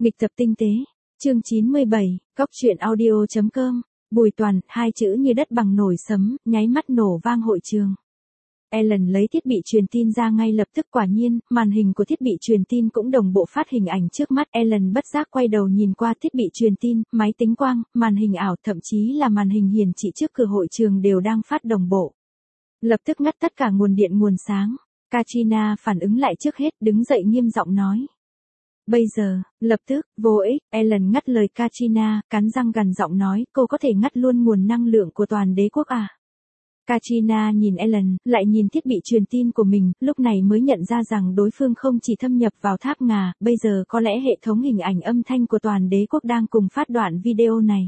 Nghịch tập tinh tế. Chương 97, Góc truyện audio.com. Bùi Toàn, hai chữ như đất bằng nổi sấm, nháy mắt nổ vang hội trường. Ellen lấy thiết bị truyền tin ra ngay lập tức, quả nhiên, màn hình của thiết bị truyền tin cũng đồng bộ phát hình ảnh trước mắt. Ellen bất giác quay đầu nhìn qua thiết bị truyền tin, máy tính quang, màn hình ảo, thậm chí là màn hình hiển thị trước cửa hội trường đều đang phát đồng bộ. Lập tức ngắt tất cả nguồn điện nguồn sáng. Katrina phản ứng lại trước hết, đứng dậy nghiêm giọng nói. Bây giờ, lập tức, vô ích. Ellen ngắt lời Katrina, cắn răng gằn giọng nói, cô có thể ngắt luôn nguồn năng lượng của toàn đế quốc à? Katrina nhìn Ellen, lại nhìn thiết bị truyền tin của mình, lúc này mới nhận ra rằng đối phương không chỉ thâm nhập vào tháp ngà, bây giờ có lẽ hệ thống hình ảnh âm thanh của toàn đế quốc đang cùng phát đoạn video này.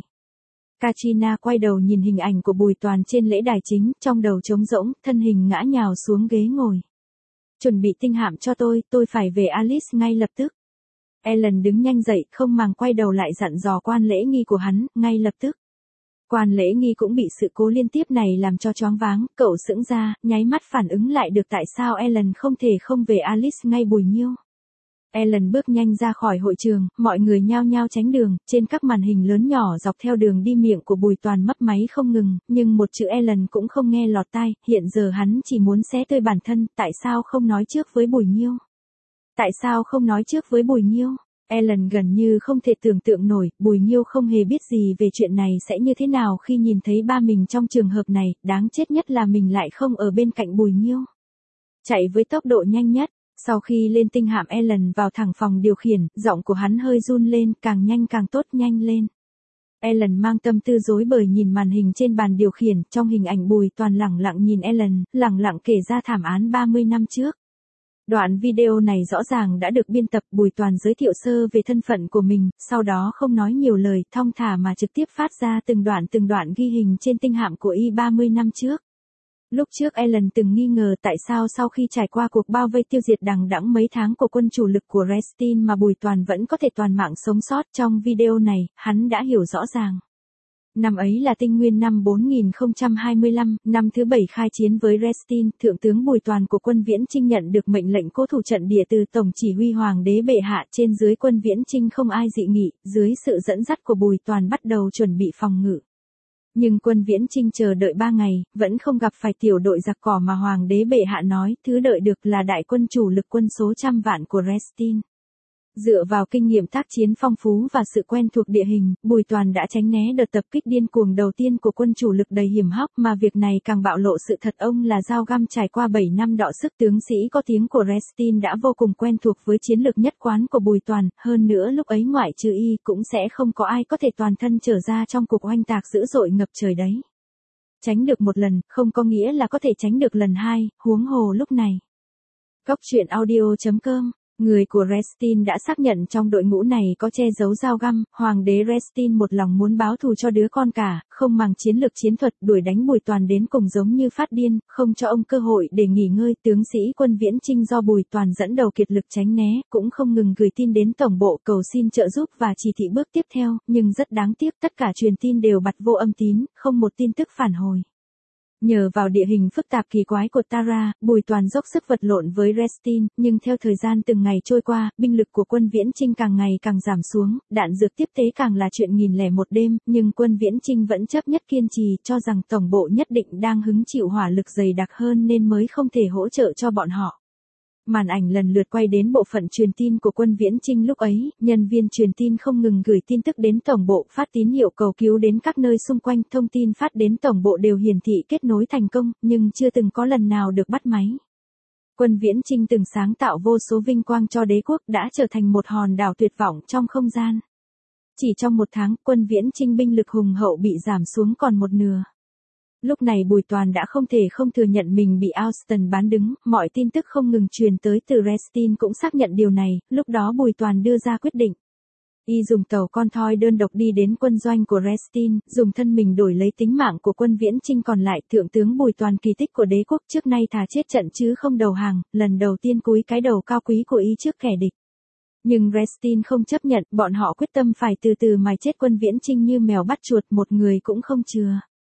Katrina quay đầu nhìn hình ảnh của Bùi Toàn trên lễ đài chính, trong đầu trống rỗng, thân hình ngã nhào xuống ghế ngồi. Chuẩn bị tinh hạm cho tôi phải về Alice ngay lập tức. Ellen đứng nhanh dậy, không màng quay đầu lại dặn dò quan lễ nghi của hắn, ngay lập tức. Quan lễ nghi cũng bị sự cố liên tiếp này làm cho choáng váng, cậu sững ra, nháy mắt phản ứng lại được tại sao Ellen không thể không về Alice ngay bùi nhiêu. Ellen bước nhanh ra khỏi hội trường, mọi người nhao nhao tránh đường, trên các màn hình lớn nhỏ dọc theo đường đi miệng của Bùi Toàn mấp máy không ngừng, nhưng một chữ Ellen cũng không nghe lọt tai, hiện giờ hắn chỉ muốn xé tơi bản thân, tại sao không nói trước với Bùi nhiêu? Tại sao không nói trước với Bùi nhiêu? Ellen gần như không thể tưởng tượng nổi, Bùi nhiêu không hề biết gì về chuyện này sẽ như thế nào khi nhìn thấy ba mình trong trường hợp này, đáng chết nhất là mình lại không ở bên cạnh Bùi nhiêu. Chạy với tốc độ nhanh nhất, sau khi lên tinh hạm Ellen vào thẳng phòng điều khiển, giọng của hắn hơi run lên, càng nhanh càng tốt, nhanh lên. Ellen mang tâm tư rối bời nhìn màn hình trên bàn điều khiển, trong hình ảnh Bùi Toàn lẳng lặng nhìn Ellen, lẳng lặng kể ra thảm án 30 năm trước. Đoạn video này rõ ràng đã được biên tập. Bùi Toàn giới thiệu sơ về thân phận của mình, sau đó không nói nhiều lời, thong thả mà trực tiếp phát ra từng đoạn ghi hình trên tinh hạm của Y 30 năm trước. Lúc trước Ellen từng nghi ngờ tại sao sau khi trải qua cuộc bao vây tiêu diệt đằng đẵng mấy tháng của quân chủ lực của Restin mà Bùi Toàn vẫn có thể toàn mạng sống sót. Trong video này, hắn đã hiểu rõ ràng. Năm ấy là Tinh Nguyên năm 4025, năm thứ 7 khai chiến với Restin, Thượng tướng Bùi Toàn của quân Viễn Chinh nhận được mệnh lệnh cố thủ trận địa từ Tổng chỉ huy Hoàng đế bệ hạ. Trên dưới quân Viễn Chinh không ai dị nghị, dưới sự dẫn dắt của Bùi Toàn bắt đầu chuẩn bị phòng ngự. Nhưng quân Viễn Chinh chờ đợi 3 ngày, vẫn không gặp phải tiểu đội giặc cỏ mà Hoàng đế bệ hạ nói, thứ đợi được là đại quân chủ lực quân số trăm vạn của Restin. Dựa vào kinh nghiệm tác chiến phong phú và sự quen thuộc địa hình, Bùi Toàn đã tránh né đợt tập kích điên cuồng đầu tiên của quân chủ lực đầy hiểm hóc, mà việc này càng bạo lộ sự thật ông là dao găm trải qua 7 năm đọ sức. Tướng sĩ có tiếng của Restin đã vô cùng quen thuộc với chiến lược nhất quán của Bùi Toàn, hơn nữa lúc ấy ngoại trừ y cũng sẽ không có ai có thể toàn thân trở ra trong cuộc oanh tạc dữ dội ngập trời đấy. Tránh được một lần, không có nghĩa là có thể tránh được lần hai, huống hồ lúc này. Góc truyện audio.com. Người của Restin đã xác nhận trong đội ngũ này có che giấu dao găm. Hoàng đế Restin một lòng muốn báo thù cho đứa con cả, không màng chiến lược chiến thuật, đuổi đánh Bùi Toàn đến cùng giống như phát điên, không cho ông cơ hội để nghỉ ngơi. Tướng sĩ quân Viễn Chinh do Bùi Toàn dẫn đầu kiệt lực tránh né, cũng không ngừng gửi tin đến tổng bộ cầu xin trợ giúp và chỉ thị bước tiếp theo, nhưng rất đáng tiếc tất cả truyền tin đều bặt vô âm tín, không một tin tức phản hồi. Nhờ vào địa hình phức tạp kỳ quái của Tara, Bùi Toàn dốc sức vật lộn với Restin, nhưng theo thời gian từng ngày trôi qua, binh lực của quân Viễn Chinh càng ngày càng giảm xuống, đạn dược tiếp tế càng là chuyện 1001 đêm, nhưng quân Viễn Chinh vẫn chấp nhất kiên trì, cho rằng tổng bộ nhất định đang hứng chịu hỏa lực dày đặc hơn nên mới không thể hỗ trợ cho bọn họ. Màn ảnh lần lượt quay đến bộ phận truyền tin của quân Viễn Chinh lúc ấy, nhân viên truyền tin không ngừng gửi tin tức đến tổng bộ, phát tín hiệu cầu cứu đến các nơi xung quanh, thông tin phát đến tổng bộ đều hiển thị kết nối thành công, nhưng chưa từng có lần nào được bắt máy. Quân Viễn Chinh từng sáng tạo vô số vinh quang cho đế quốc đã trở thành một hòn đảo tuyệt vọng trong không gian. Chỉ trong một tháng, quân Viễn Chinh binh lực hùng hậu bị giảm xuống còn một nửa. Lúc này Bùi Toàn đã không thể không thừa nhận mình bị Austin bán đứng, mọi tin tức không ngừng truyền tới từ Restin cũng xác nhận điều này, lúc đó Bùi Toàn đưa ra quyết định. Y dùng tàu con thoi đơn độc đi đến quân doanh của Restin, dùng thân mình đổi lấy tính mạng của quân Viễn Chinh còn lại. Thượng tướng Bùi Toàn kỳ tích của đế quốc trước nay thà chết trận chứ không đầu hàng, lần đầu tiên cúi cái đầu cao quý của y trước kẻ địch. Nhưng Restin không chấp nhận, bọn họ quyết tâm phải từ từ mài chết quân Viễn Chinh như mèo bắt chuột, một người cũng không chừa.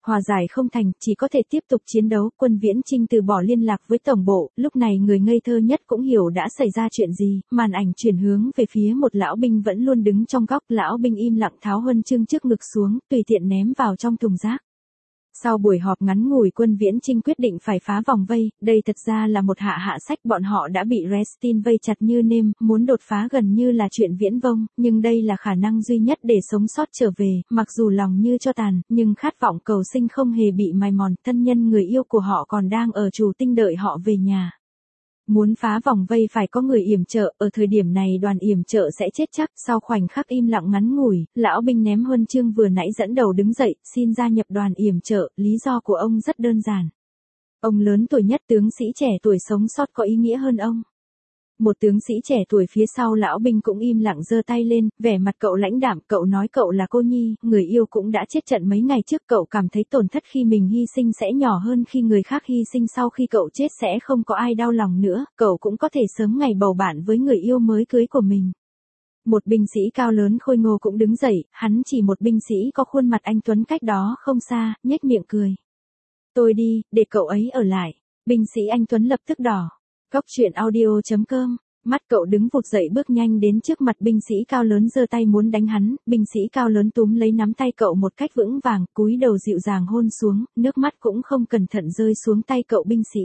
Hòa giải không thành, chỉ có thể tiếp tục chiến đấu, Quân Viễn Chinh từ bỏ liên lạc với tổng bộ, lúc này người ngây thơ nhất cũng hiểu đã xảy ra chuyện gì, màn ảnh chuyển hướng về phía một lão binh vẫn luôn đứng trong góc, lão binh im lặng tháo huân chương trước ngực xuống, tùy tiện ném vào trong thùng rác. Sau buổi họp ngắn ngủi Quân Viễn Chinh quyết định phải phá vòng vây, đây thật ra là một hạ sách, bọn họ đã bị Restin vây chặt như nêm, muốn đột phá gần như là chuyện viễn vông, nhưng đây là khả năng duy nhất để sống sót trở về, mặc dù lòng như cho tàn, nhưng khát vọng cầu sinh không hề bị mài mòn, thân nhân người yêu của họ còn đang ở Trù Tinh đợi họ về nhà. Muốn phá vòng vây phải có người yểm trợ, ở thời điểm này đoàn yểm trợ sẽ chết chắc, sau khoảnh khắc im lặng ngắn ngủi, lão binh ném huân chương vừa nãy dẫn đầu đứng dậy, xin gia nhập đoàn yểm trợ, lý do của ông rất đơn giản. Ông lớn tuổi nhất, tướng sĩ trẻ tuổi sống sót có ý nghĩa hơn ông. Một tướng sĩ trẻ tuổi phía sau lão binh cũng im lặng giơ tay lên, vẻ mặt cậu lãnh đạm, cậu nói cậu là cô nhi, người yêu cũng đã chết trận mấy ngày trước, cậu cảm thấy tổn thất khi mình hy sinh sẽ nhỏ hơn khi người khác hy sinh, sau khi cậu chết sẽ không có ai đau lòng nữa, cậu cũng có thể sớm ngày bầu bạn với người yêu mới cưới của mình. Một binh sĩ cao lớn khôi ngô cũng đứng dậy, hắn chỉ một binh sĩ có khuôn mặt anh tuấn cách đó không xa, nhếch miệng cười. Tôi đi, để cậu ấy ở lại. Binh sĩ anh tuấn lập tức đỏ. Góc truyện audio.com, mắt cậu đứng vụt dậy bước nhanh đến trước mặt binh sĩ cao lớn giơ tay muốn đánh hắn, binh sĩ cao lớn túm lấy nắm tay cậu một cách vững vàng, cúi đầu dịu dàng hôn xuống, nước mắt cũng không cẩn thận rơi xuống tay cậu binh sĩ.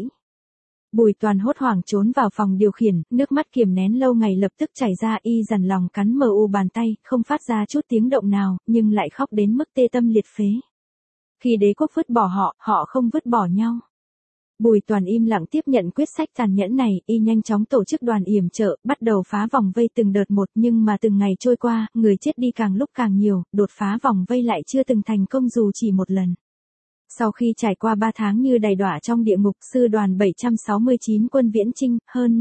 Bùi Toàn hốt hoảng trốn vào phòng điều khiển, nước mắt kiềm nén lâu ngày lập tức chảy ra, y dằn lòng cắn mu bàn tay, không phát ra chút tiếng động nào, nhưng lại khóc đến mức tê tâm liệt phế. Khi đế quốc vứt bỏ họ, họ không vứt bỏ nhau. Bùi Toàn im lặng tiếp nhận quyết sách tàn nhẫn này, y nhanh chóng tổ chức đoàn yểm trợ, bắt đầu phá vòng vây từng đợt một, nhưng mà từng ngày trôi qua, người chết đi càng lúc càng nhiều, đột phá vòng vây lại chưa từng thành công dù chỉ một lần. Sau khi trải qua 3 tháng như đầy đọa trong địa ngục, sư đoàn 769 quân Viễn Chinh, hơn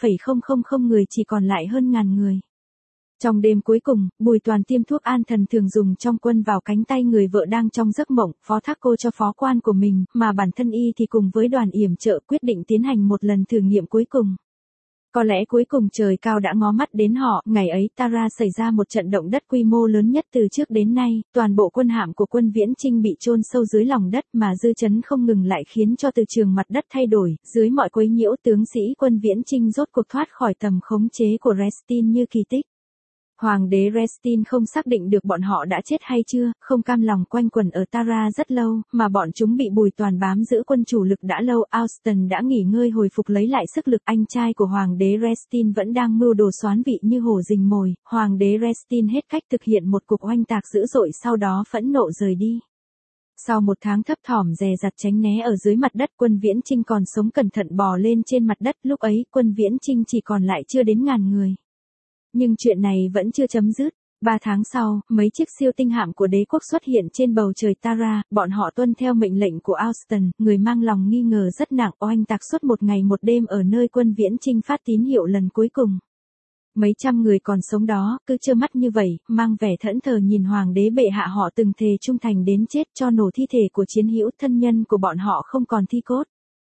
50,000 người chỉ còn lại hơn 1000 người. Trong đêm cuối cùng, Bùi Toàn tiêm thuốc an thần thường dùng trong quân vào cánh tay người vợ đang trong giấc mộng, phó thác cô cho phó quan của mình, mà bản thân y thì cùng với đoàn yểm trợ quyết định tiến hành một lần thử nghiệm cuối cùng. Có lẽ cuối cùng trời cao đã ngó mắt đến họ, ngày ấy Tara xảy ra một trận động đất quy mô lớn nhất từ trước đến nay, toàn bộ quân hạm của quân Viễn Chinh bị chôn sâu dưới lòng đất mà dư chấn không ngừng lại khiến cho từ trường mặt đất thay đổi, dưới mọi quấy nhiễu tướng sĩ quân Viễn Chinh rốt cuộc thoát khỏi tầm khống chế của Restin như kỳ tích. Hoàng đế Restin không xác định được bọn họ đã chết hay chưa, không cam lòng quanh quẩn ở Tara rất lâu, mà bọn chúng bị Bùi Toàn bám giữ quân chủ lực đã lâu. Austin đã nghỉ ngơi hồi phục lấy lại sức lực, anh trai của Hoàng đế Restin vẫn đang mưu đồ soán vị như hổ rình mồi, Hoàng đế Restin hết cách thực hiện một cuộc oanh tạc dữ dội sau đó phẫn nộ rời đi. Sau một tháng thấp thỏm dè dặt tránh né ở dưới mặt đất, quân Viễn Chinh còn sống cẩn thận bò lên trên mặt đất, lúc ấy quân Viễn Chinh chỉ còn lại chưa đến 1000 người. Nhưng chuyện này vẫn chưa chấm dứt. 3 tháng sau, mấy chiếc siêu tinh hạm của đế quốc xuất hiện trên bầu trời Tara, bọn họ tuân theo mệnh lệnh của Austin, người mang lòng nghi ngờ rất nặng, oanh tạc suốt một ngày một đêm ở nơi quân Viễn Chinh phát tín hiệu lần cuối cùng. Mấy trăm người còn sống đó, cứ trơ mắt như vậy, mang vẻ thẫn thờ nhìn hoàng đế bệ hạ họ từng thề trung thành đến chết cho nổ thi thể của chiến hữu thân nhân của bọn họ không còn thi cốt.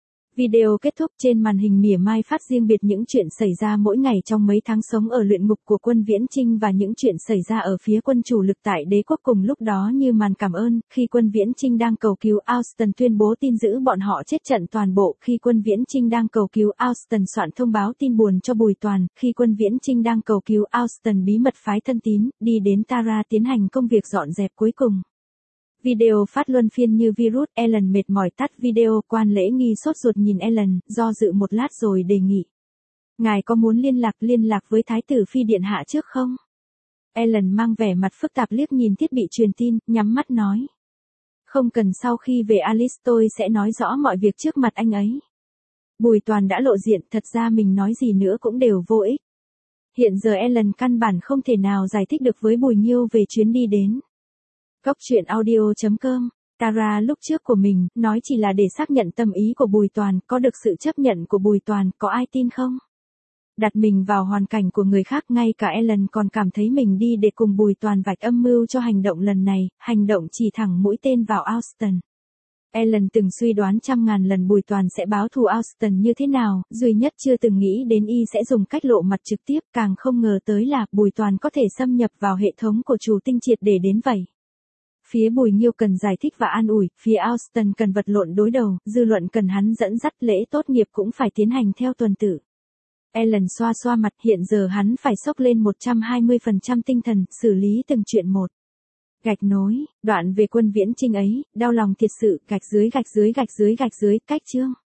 Video kết thúc, trên màn hình mỉa mai phát riêng biệt những chuyện xảy ra mỗi ngày trong mấy tháng sống ở luyện ngục của quân Viễn Chinh và những chuyện xảy ra ở phía quân chủ lực tại đế quốc cùng lúc đó như màn cảm ơn, khi quân Viễn Chinh đang cầu cứu Austin tuyên bố tin dữ bọn họ chết trận toàn bộ, khi quân Viễn Chinh đang cầu cứu Austin soạn thông báo tin buồn cho Bùi Toàn, khi quân Viễn Chinh đang cầu cứu Austin bí mật phái thân tín, đi đến Tara tiến hành công việc dọn dẹp cuối cùng. Video phát luân phiên như virus, Ellen mệt mỏi tắt video, quan lễ nghi sốt ruột nhìn Ellen, do dự một lát rồi đề nghị. Ngài có muốn liên lạc với Thái tử Phi Điện Hạ trước không? Ellen mang vẻ mặt phức tạp liếc nhìn thiết bị truyền tin, nhắm mắt nói. Không cần, sau khi về Alice tôi sẽ nói rõ mọi việc trước mặt anh ấy. Bùi Toàn đã lộ diện, thật ra mình nói gì nữa cũng đều vô ích. Hiện giờ Ellen căn bản không thể nào giải thích được với Bùi Nghiêu về chuyến đi đến. Góc truyện audio.com, Tara lúc trước của mình, nói chỉ là để xác nhận tâm ý của Bùi Toàn, có được sự chấp nhận của Bùi Toàn, có ai tin không? Đặt mình vào hoàn cảnh của người khác, ngay cả Ellen còn cảm thấy mình đi để cùng Bùi Toàn vạch âm mưu cho hành động lần này, hành động chỉ thẳng mũi tên vào Austin. Ellen từng suy đoán 100.000 lần Bùi Toàn sẽ báo thù Austin như thế nào, duy nhất chưa từng nghĩ đến y sẽ dùng cách lộ mặt trực tiếp, càng không ngờ tới là Bùi Toàn có thể xâm nhập vào hệ thống của Trù Tinh triệt để đến vậy. Phía Bùi Nghiêu cần giải thích và an ủi, phía Austin cần vật lộn đối đầu, dư luận cần hắn dẫn dắt, lễ tốt nghiệp cũng phải tiến hành theo tuần tự. Ellen xoa xoa mặt, hiện giờ hắn phải xốc lên 120% tinh thần, xử lý từng chuyện một. Gạch nối, đoạn về quân viễn chinh ấy, đau lòng thiệt sự, gạch dưới, cách chương.